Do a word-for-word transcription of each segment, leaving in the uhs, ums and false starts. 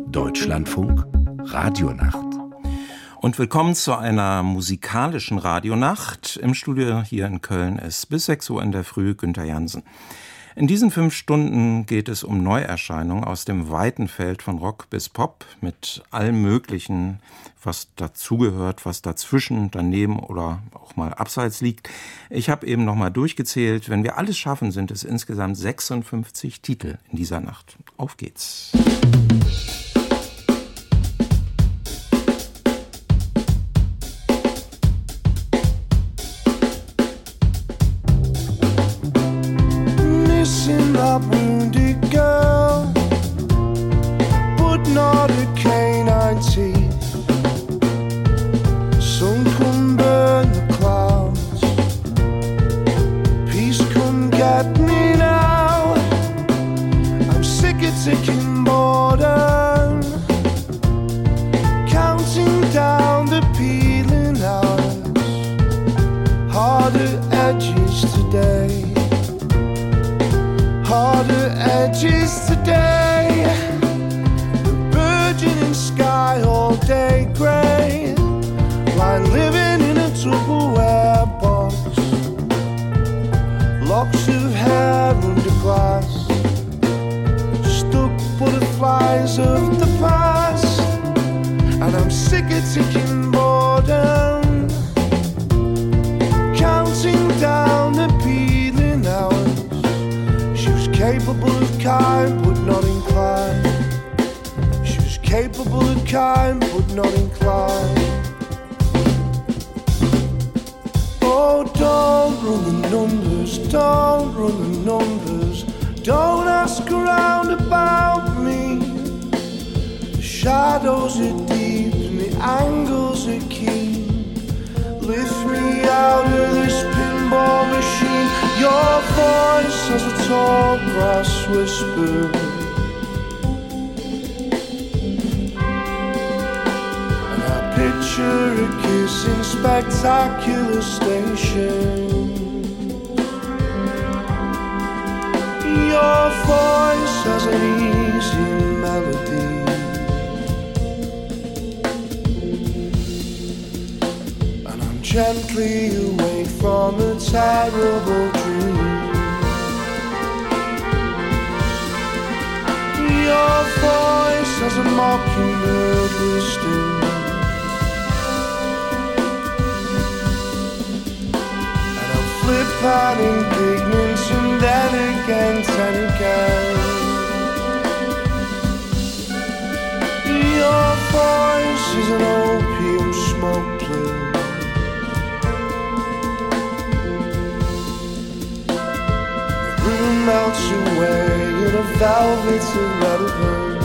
Deutschlandfunk Radionacht. Und willkommen zu einer musikalischen Radionacht. Im Studio hier in Köln ist bis sechs Uhr in der Früh Günther Jansen. In diesen fünf Stunden geht es um Neuerscheinungen aus dem weiten Feld von Rock bis Pop mit allem Möglichen, was dazugehört, was dazwischen, daneben oder auch mal abseits liegt. Ich habe eben noch mal durchgezählt. Wenn wir alles schaffen, sind es insgesamt sechsundfünfzig Titel in dieser Nacht. Auf geht's. A wounded girl, but not a canine teeth. Sun come burn the clouds, peace come get me now. I'm sick of ticking boredom, counting down the peeling hours. Harder edges today, harder edges today. The burgeoning sky all day grey, like living in a Tupperware box. Locks of hair under glass, stuck butterflies of the past. And I'm sick of ticking boredom, counting down the peeling hours. Capable of kind, but not inclined. She was capable of kind, but not inclined. Oh, don't run the numbers, don't run the numbers. Don't ask around about me. The shadows are deep and the angles are keen. Lift me out of this pinball machine. Your voice has a tall grass whisper, and I picture a kiss in spectacular stations. Your voice has an easy melody, and I'm gently away from a terrible dream. Your voice has a mockingbird wisdom, and I'm flip and indignant, and then again, then again. Your voice is an opium smoke plume, melts away in a velvet of relevance.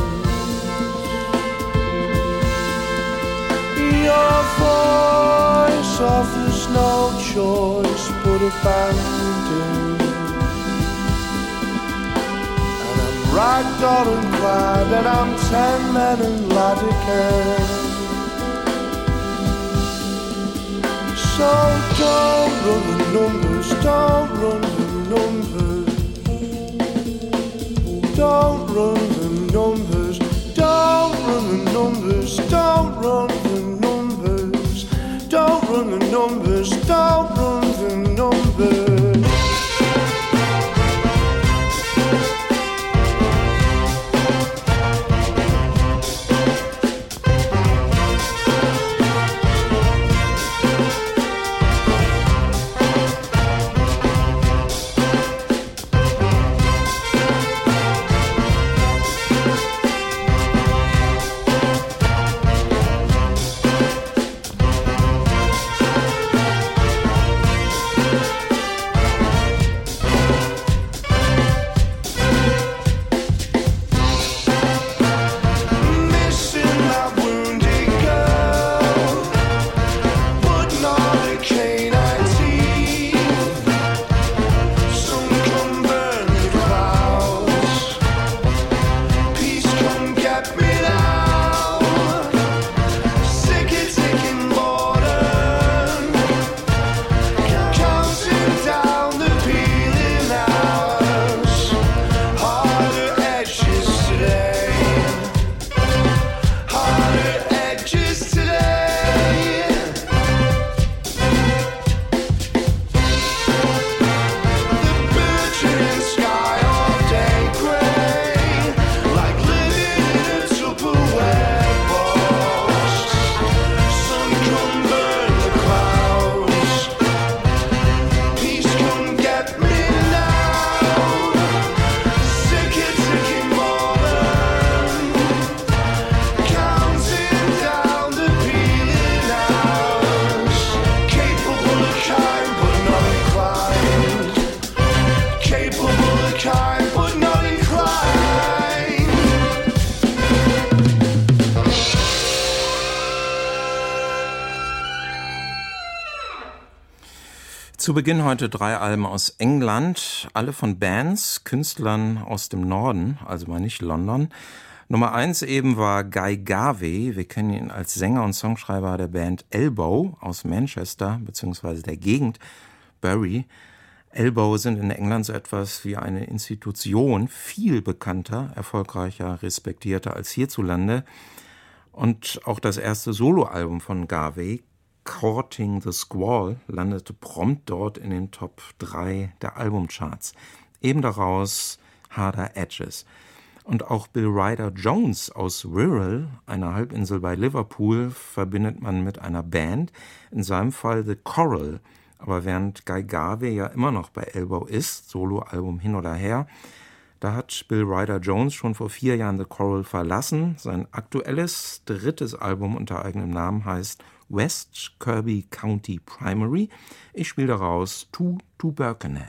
Your voice offers no choice but abandon, and I'm ragdoll and glad, and I'm ten men and lad again. So don't run the numbers, don't run the numbers. Don't run the numbers, don't run the numbers, don't run the numbers, don't run the numbers, don't run the numbers. Zu Beginn heute drei Alben aus England, alle von Bands, Künstlern aus dem Norden, also mal nicht London. Nummer eins eben war Guy Garvey. Wir kennen ihn als Sänger und Songschreiber der Band Elbow aus Manchester bzw. der Gegend Bury. Elbow sind in England so etwas wie eine Institution, viel bekannter, erfolgreicher, respektierter als hierzulande. Und auch das erste Soloalbum von Garvey, Courting the Squall, landete prompt dort in den Top drei der Albumcharts. Eben daraus Harder Edges. Und auch Bill Ryder Jones aus Wirral, einer Halbinsel bei Liverpool, verbindet man mit einer Band, in seinem Fall The Coral. Aber während Guy Garvey ja immer noch bei Elbow ist, Soloalbum hin oder her, da hat Bill Ryder Jones schon vor vier Jahren The Coral verlassen. Sein aktuelles, drittes Album unter eigenem Namen heißt West Kirby County Primary. Ich spiele daraus To to Birkenhead.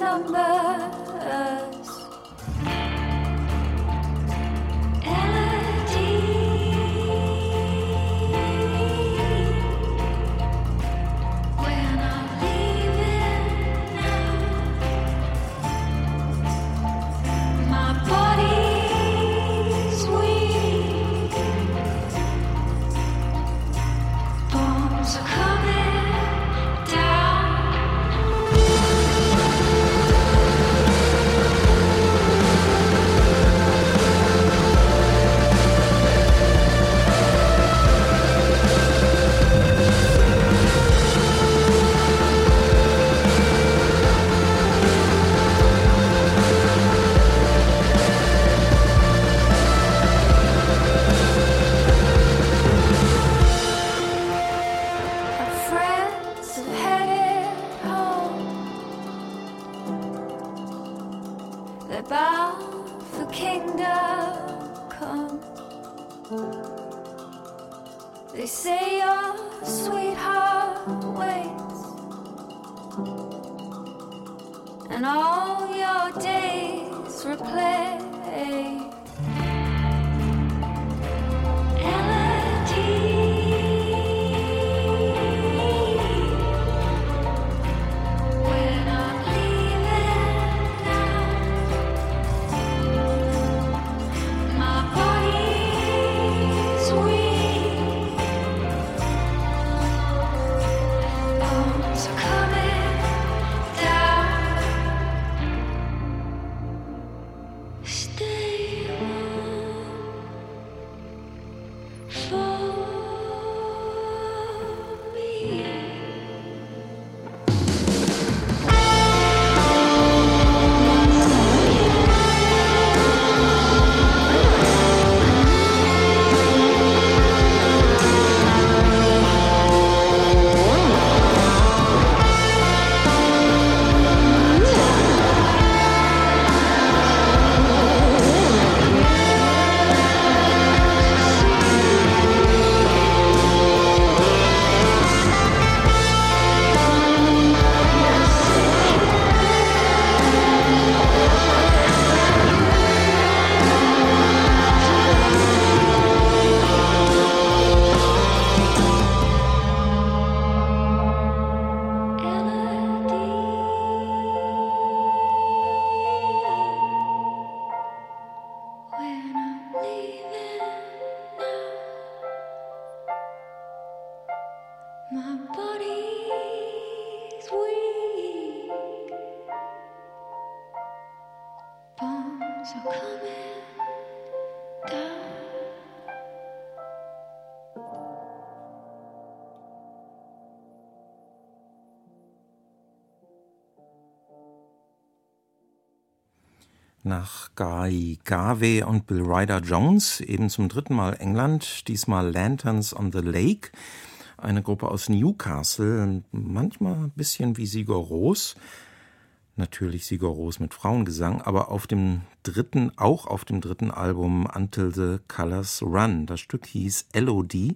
Nach Guy Garvey und Bill Ryder Jones, eben zum dritten Mal England, diesmal Lanterns on the Lake, eine Gruppe aus Newcastle, manchmal ein bisschen wie Sigur Rós, natürlich Sigur Rós mit Frauengesang, aber auf dem dritten, auch auf dem dritten Album Until the Colors Run. Das Stück hieß L O D.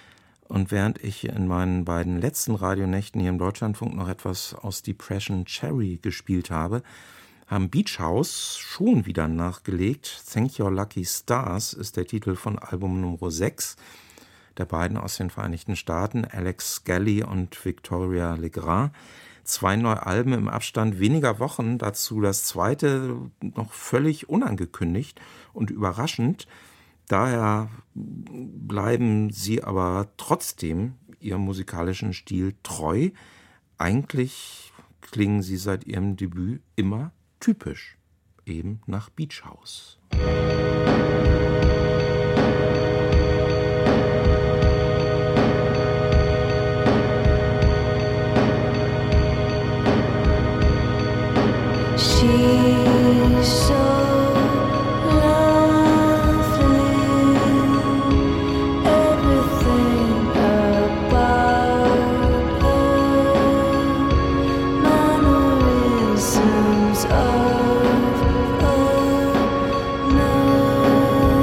Und während ich in meinen beiden letzten Radionächten hier im Deutschlandfunk noch etwas aus Depression Cherry gespielt habe, haben Beach House schon wieder nachgelegt. Thank Your Lucky Stars ist der Titel von Album Nummer sechs der beiden aus den Vereinigten Staaten, Alex Skelly und Victoria Legrand. Zwei neue Alben im Abstand weniger Wochen, dazu das zweite noch völlig unangekündigt und überraschend. Daher bleiben sie aber trotzdem ihrem musikalischen Stil treu. Eigentlich klingen sie seit ihrem Debüt immer typisch, eben nach Beach House. She's so of a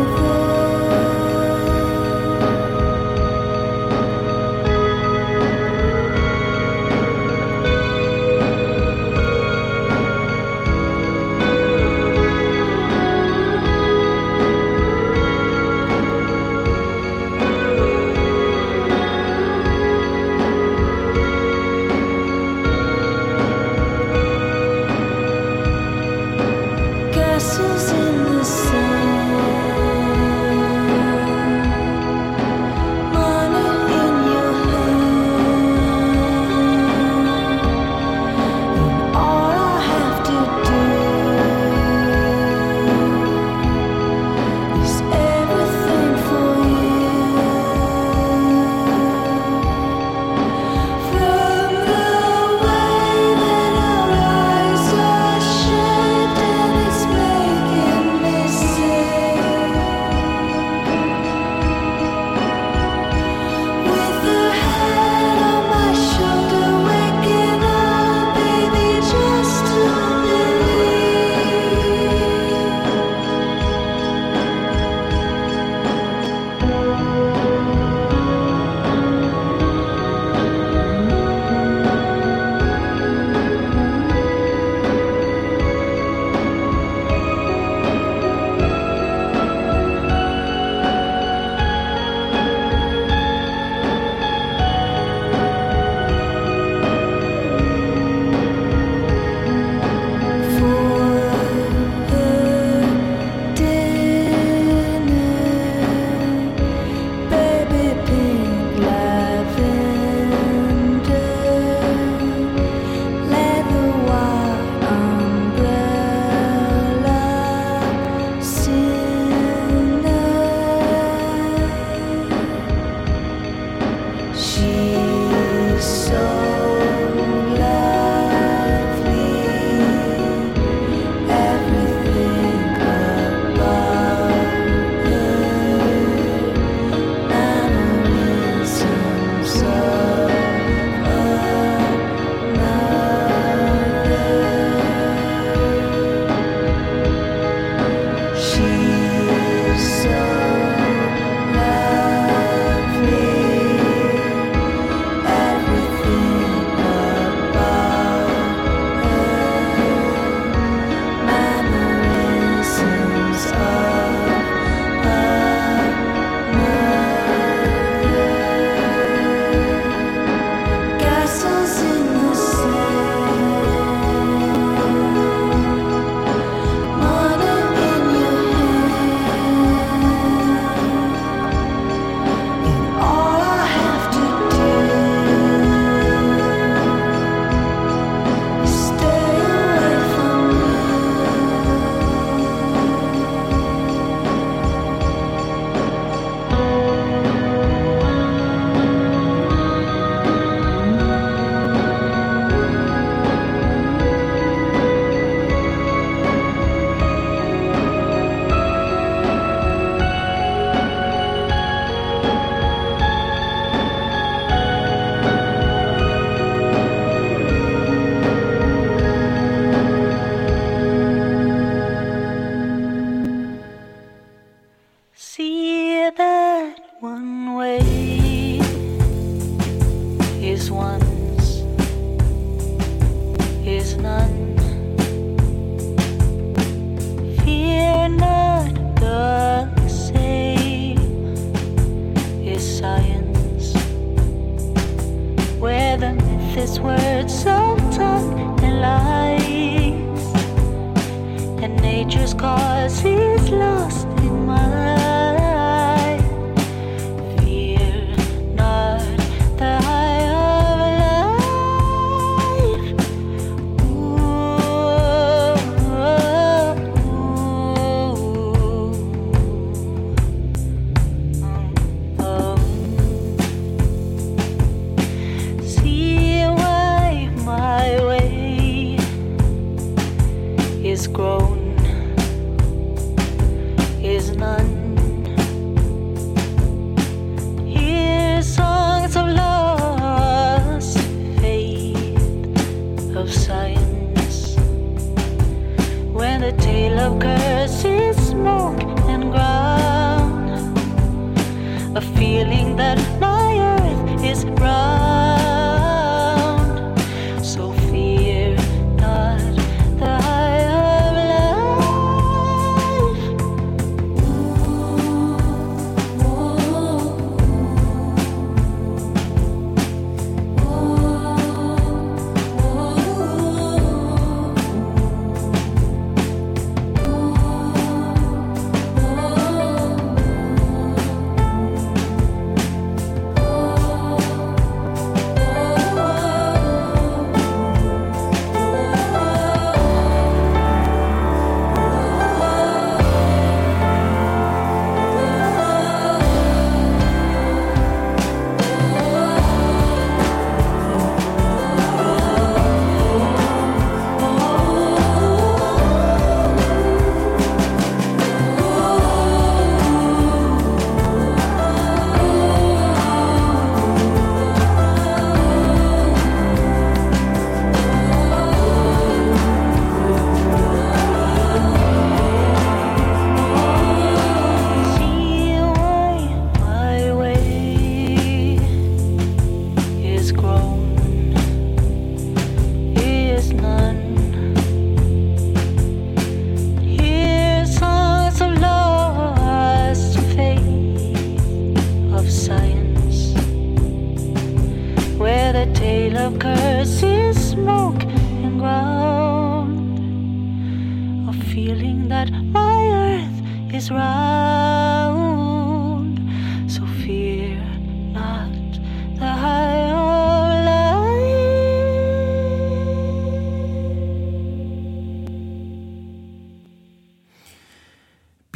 She's so lovely, everything about her, mannerisms of another. She's so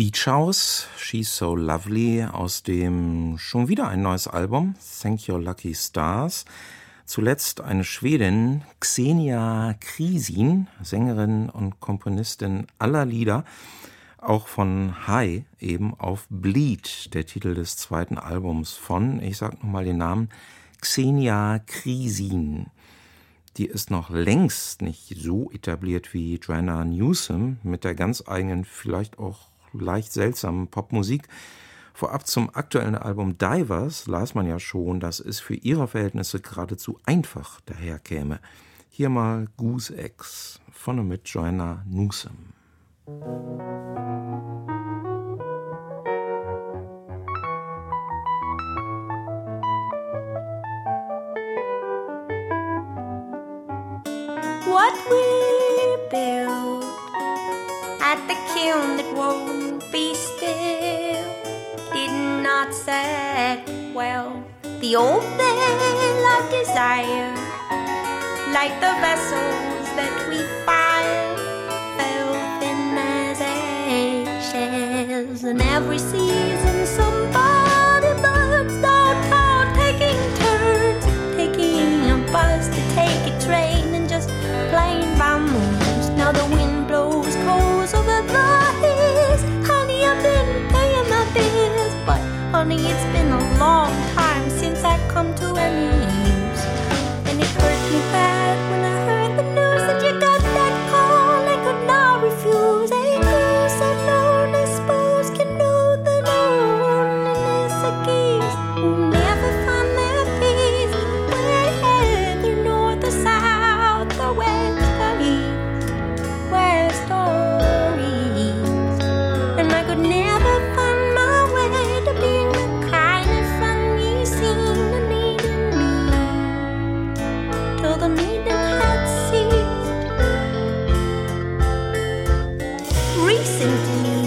Beach House, She's So Lovely, aus dem schon wieder ein neues Album, Thank Your Lucky Stars. Zuletzt eine Schwedin, Xenia Krisin, Sängerin und Komponistin aller Lieder, auch von High, eben auf Bleed, der Titel des zweiten Albums von, ich sag nochmal den Namen, Xenia Krisin. Die ist noch längst nicht so etabliert wie Joanna Newsom mit der ganz eigenen, vielleicht auch leicht seltsamen Popmusik. Vorab zum aktuellen Album Divers las man ja schon, dass es für ihre Verhältnisse geradezu einfach daherkäme. Hier mal Goose Eggs, von und mit Joanna Newsom. What we build at the kiln that won't be still did not set well. The old veil of desire, like the vessels that we fire, fell thin as eggshells. And every season somebody burns downtown, taking turns, taking a bus to take a train and just playing by moons. Now the wind blows coals over the hills. Honey, I've been paying my bills, but honey, it's been a long time since I come to any use. And it hurt me bad when I heard the news that you got that call. I could not refuse. A goose alone, I suppose, can know the loneliness of geese who never find their peace, whether north or south or west or east, where stories. And I could never find my way to being the kind of friend you seem to need in me, till the needing had ceased. Recently,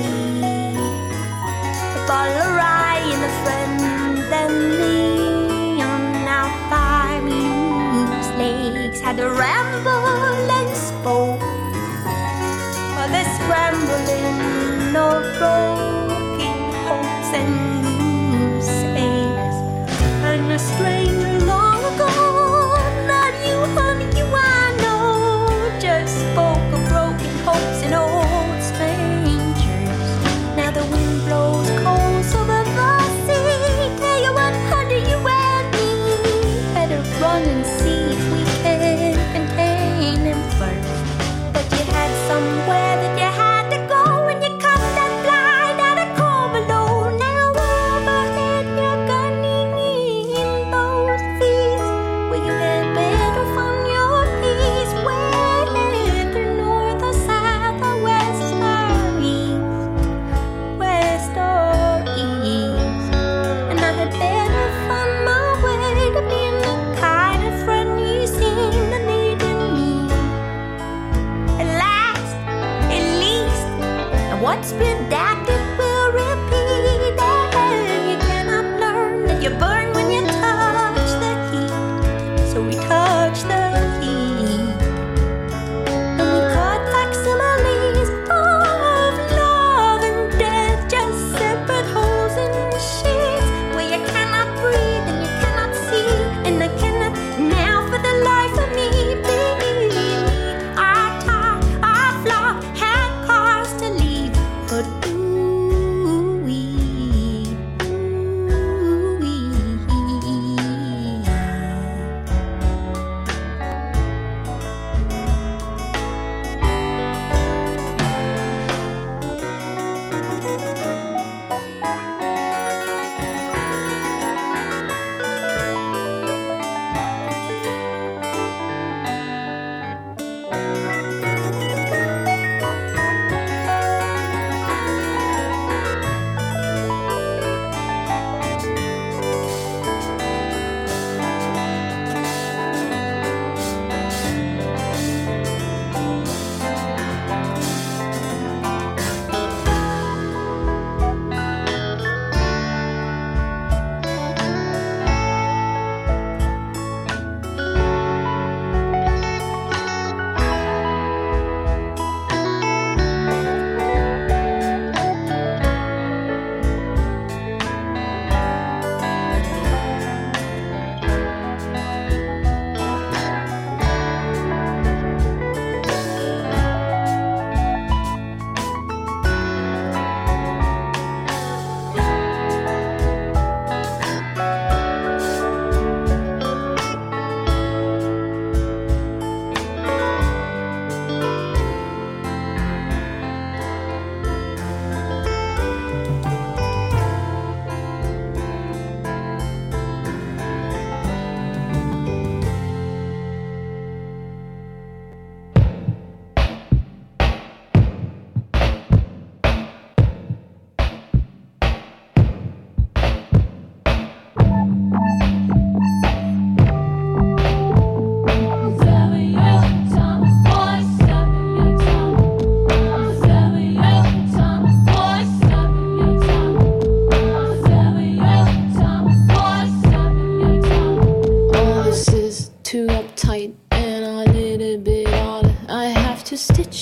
a bottle of rye and a friend and me on our five loose legs had a ramble and spoke of the scrambling of broken hopes and loose eggs. And a stranger long ago, not you, honey, you I know, just spoke of broken hopes and old strangers. Now the wind blows coals over the sea. Tell you what, honey, you and me better run and see if we can contain him first. But you had somewhere that you had to go, and you cut that blind out of cold below. Now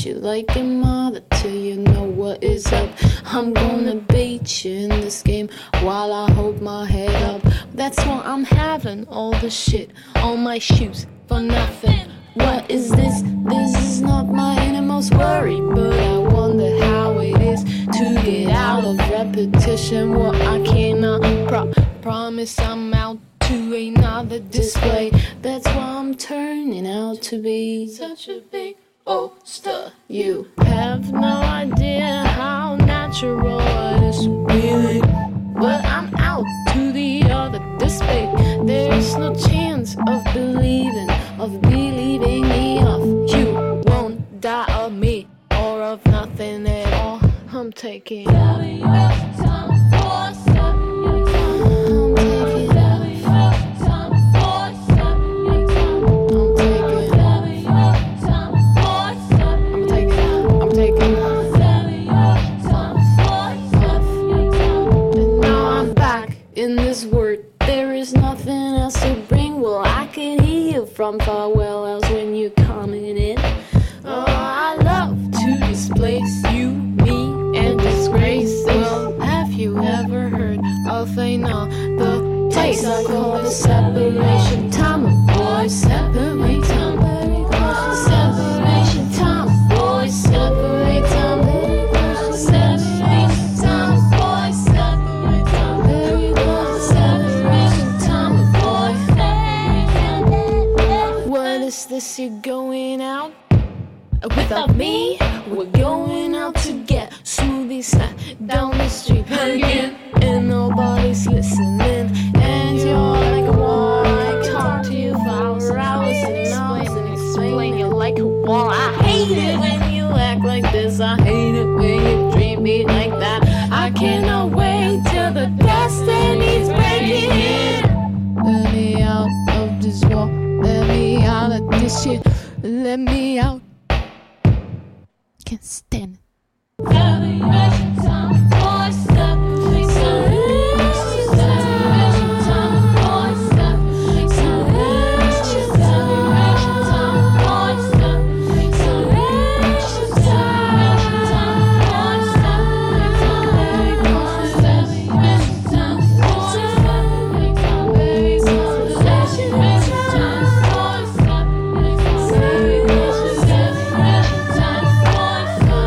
treat you like a mother till you know what is up. I'm gonna beat you in this game while I hold my head up. That's why I'm having all the shit on my shoes for nothing. What is this? This is not my innermost worry, but I wonder how it is to get out of repetition. What I cannot pro- promise, I'm out to another display. That's why I'm turning out to be such a big poster. You have no idea how natural it is feeling, but I'm out to the other display. There's no chance of believing, of believing me off. You won't die of me or of nothing at all. I'm taking seven years time for seven years time. I'm taking seven years time for seven years time. I'm taking seven years time for seven. I'm taking. I'm taking seven years time for seven years time. And now I'm back in this word. There is nothing else to bring. Well, I can hear you from far well else when you're coming in. Oh, I love to displace you, me, and disgrace. Well, have you ever heard of another taste? I call it separation time, boys, separate time. Separation time, boys, separate time. Separation time, boys, separate time. Separation time, boys. What is this, you going out? Without me, we're going out to get smoothies down the street again, and nobody's listening. And you're like a wall. I talk to you for hours and hours and explain you're like a wall. I hate it when you act like this. I hate it when you treat me like that. I cannot wait till the destiny's breaking in. Let me out of this wall. Let me out of this shit. Let me out. Can't stand it. Separation time, boys, separation time. Separation time, boys, separation time. Separation time, boys, separation time. Separation time, boys, separation time. Separation time, boys, separation time. Separation time, boys, separation time.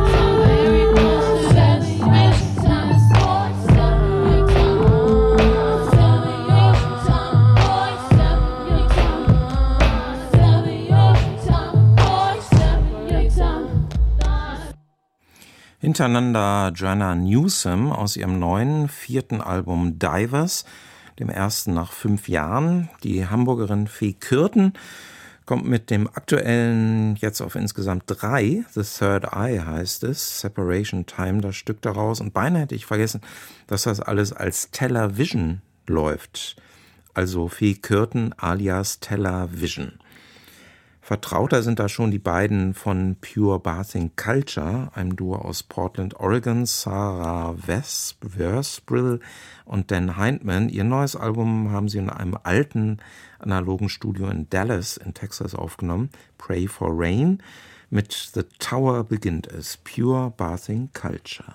Hintereinander Joanna Newsom aus ihrem neuen vierten Album Divers, dem ersten nach fünf Jahren. Die Hamburgerin Fee Kürten kommt mit dem aktuellen jetzt auf insgesamt drei, The Third Eye heißt es, Separation Time, das Stück daraus. Und beinahe hätte ich vergessen, dass das alles als Television läuft. Also Fee Kürten alias Television. Vertrauter sind da schon die beiden von Pure Bathing Culture, einem Duo aus Portland, Oregon, Sarah Verspril und Dan Hindman. Ihr neues Album haben sie in einem alten analogen Studio in Dallas in Texas aufgenommen, Pray for Rain. Mit The Tower beginnt es, Pure Bathing Culture.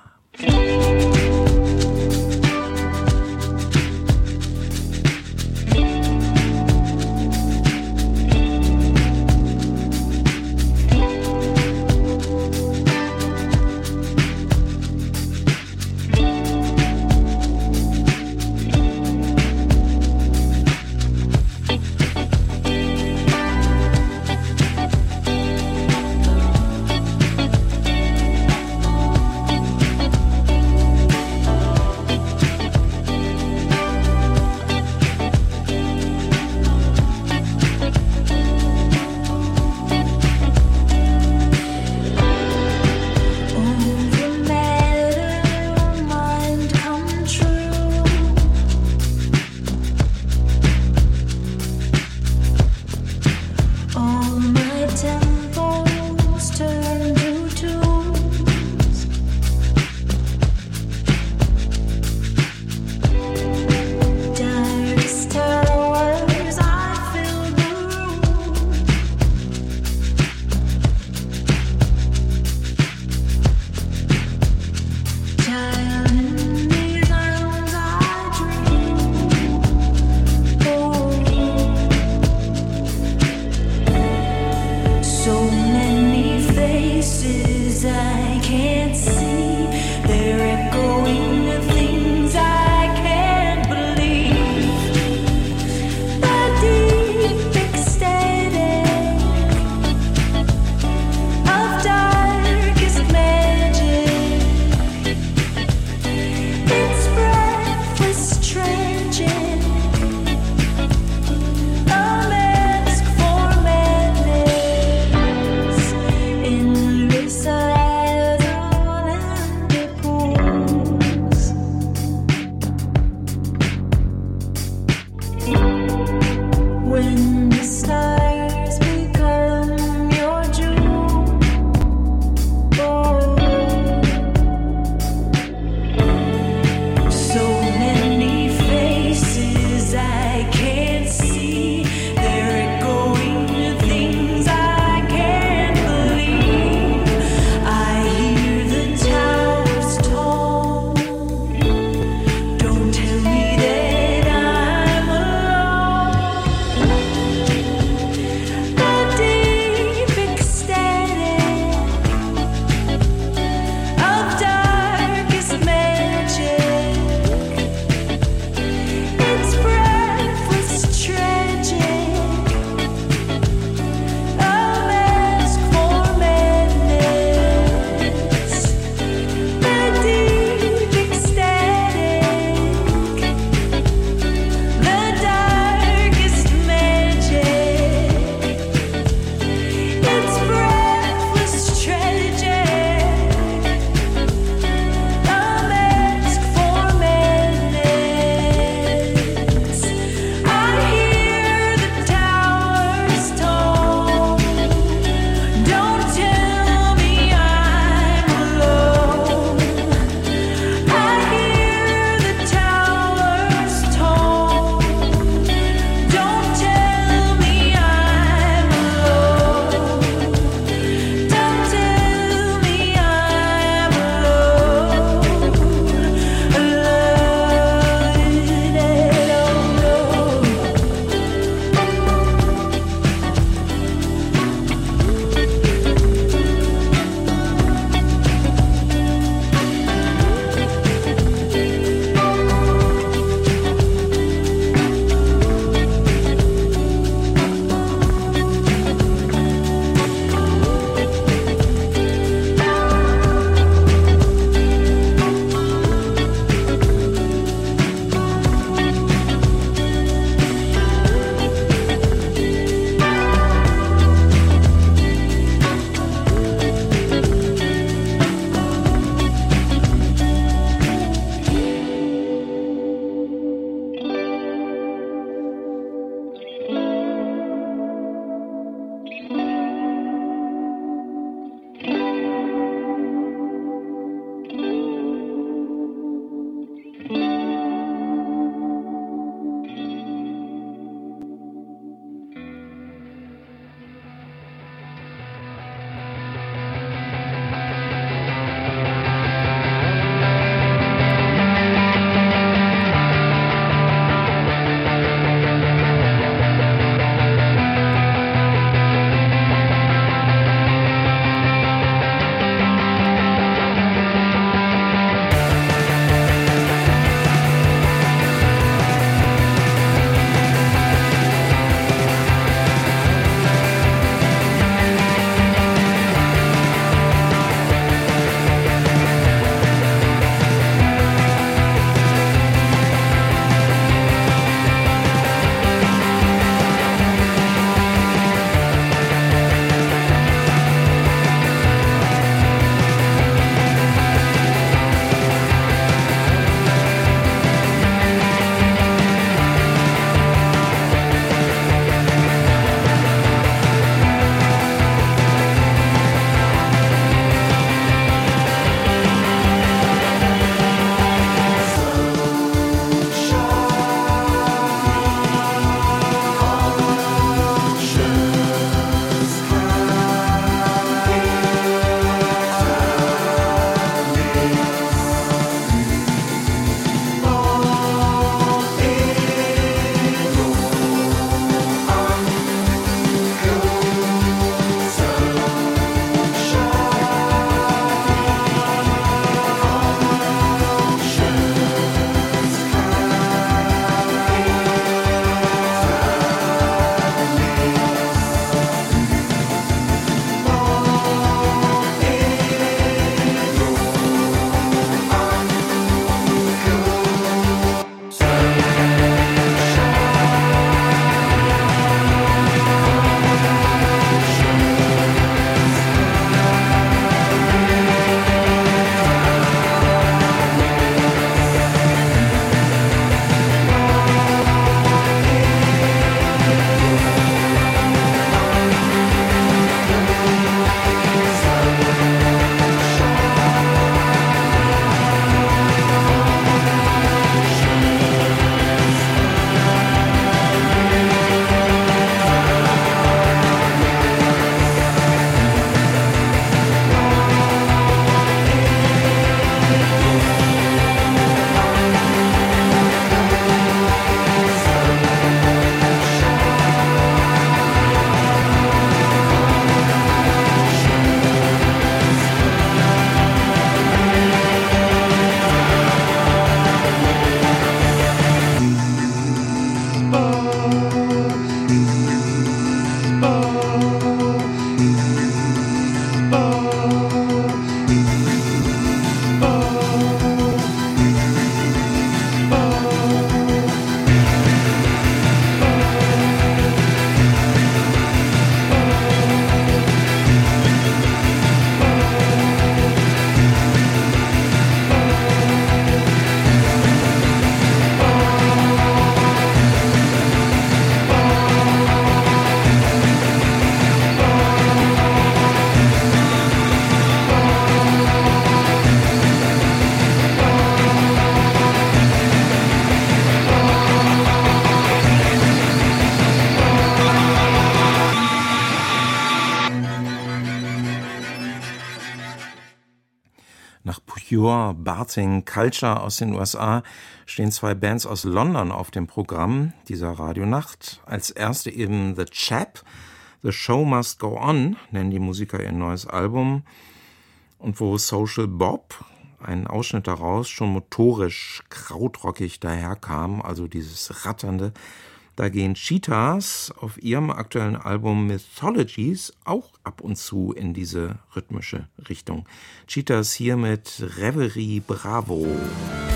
Pure Barting Culture aus den U S A stehen zwei Bands aus London auf dem Programm dieser Radionacht. Als erste eben The Chap, The Show Must Go On, nennen die Musiker ihr neues Album. Und wo Social Bob, ein Ausschnitt daraus, schon motorisch krautrockig daherkam, also dieses Ratternde, da gehen Cheetahs auf ihrem aktuellen Album Mythologies auch ab und zu in diese rhythmische Richtung. Cheetahs hier mit Reverie Bravo.